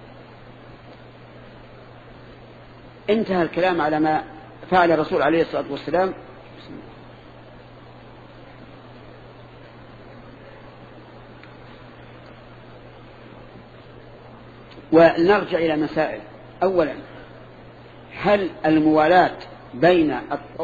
انتهى الكلام على ما فعل الرسول عليه الصلاة والسلام. ونرجع إلى مسائل. أولا، هل الموالاة بين